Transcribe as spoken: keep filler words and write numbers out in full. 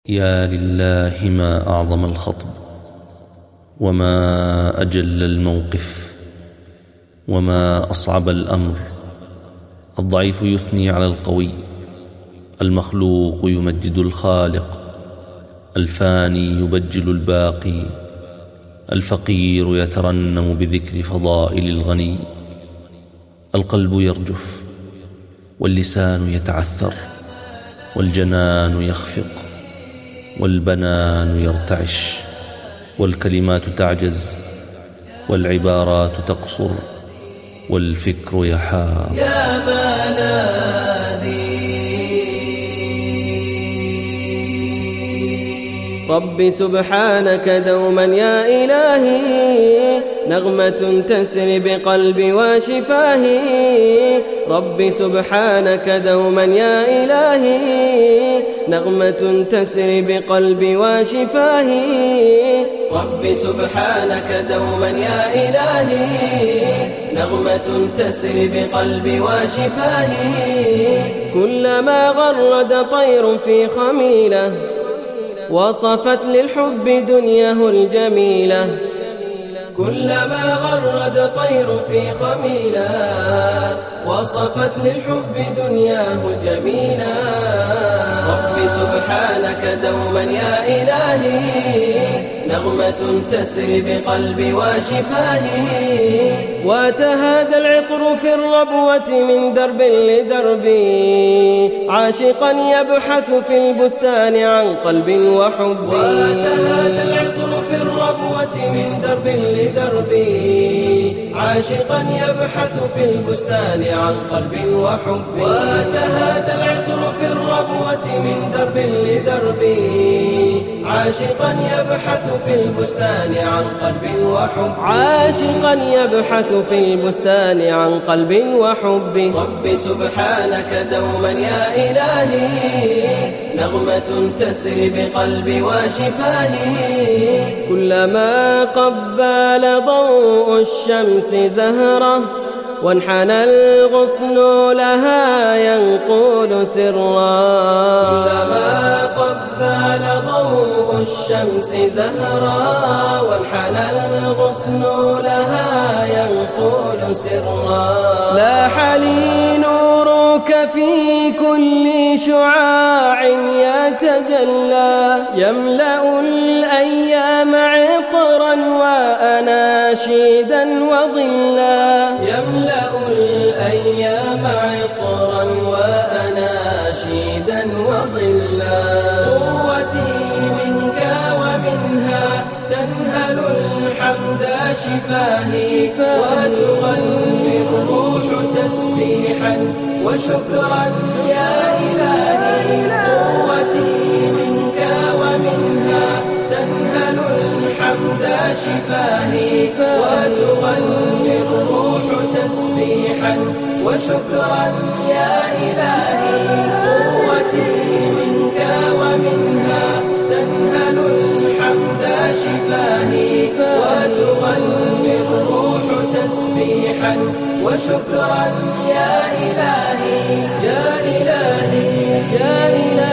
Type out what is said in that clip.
يا لله ما أعظم الخطب، وما أجل الموقف، وما أصعب الأمر. الضعيف يثني على القوي، المخلوق يمجد الخالق، الفاني يبجل الباقي، الفقير يترنم بذكر فضائل الغني. القلب يرجف، واللسان يتعثر، والجنان يخفق، والبنان يرتعش، والكلمات تعجز، والعبارات تقصر، والفكر يحار. يا ملاذي ربي سبحانك دوما يا إلهي، نغمة تسري بقلبي وشفاهي. ربي سبحانك دوما يا إلهي، نغمة تسري بقلبي وشفاهي. ربي سبحانك دوما يا إلهي، نغمة تسري بقلبي وشفاهي. كلما غرد طير في خميلة، وصفت للحب دنياه الجميلة. كلما غرد طير في خميلة، وصفت للحب دنياه الجميلة. ربي سبحانك دوما يا إلهي، نغمة تسري بقلبي وشفاهي. وتهادى العطر في الربوة من درب لدرب، عاشقا يبحث في البستان عن قلب وحب. وتهادى العطر في الربوة من درب لدرب، عاشقا يبحث في البستان عن قلب وحب. وتهادى العطر في الربوة من درب لدرب، عاشقا يبحث في البستان عن قلب وحب. عاشقا يبحث في البستان عن قلب وحب. ربي سبحانك دوما يا إلهي، نغمة تسري بقلبي وشفاهي. كلما قبل ضوء الشمس زهرة، وانحنى الغصن لها ينقول سرا. كلما قبل ضوء الشمس زهرا، وانحنى الغصن لها ينقول سرا. لاح لي نورك في كل شعاع يتجلى، يملأ الأيام عطرا وأناشيدا وظلا. يملأ الأيام عطرا وأناشيدا وظلا. قوتي منك ومنها تنهل الحمد شفاهي، وتغني الروح تسبيحا وشكرا يا إلهي. قوتي منك ومنها تنهل الحمد شفاهي، وتغني الروح تسبيحا وشكرا يا إلهي. قوتي منك ومنها تنهل الحمد شفاهي، وتغني الروح تسبيحا وشكرا يا إلهي. يا إلهي يا إلهي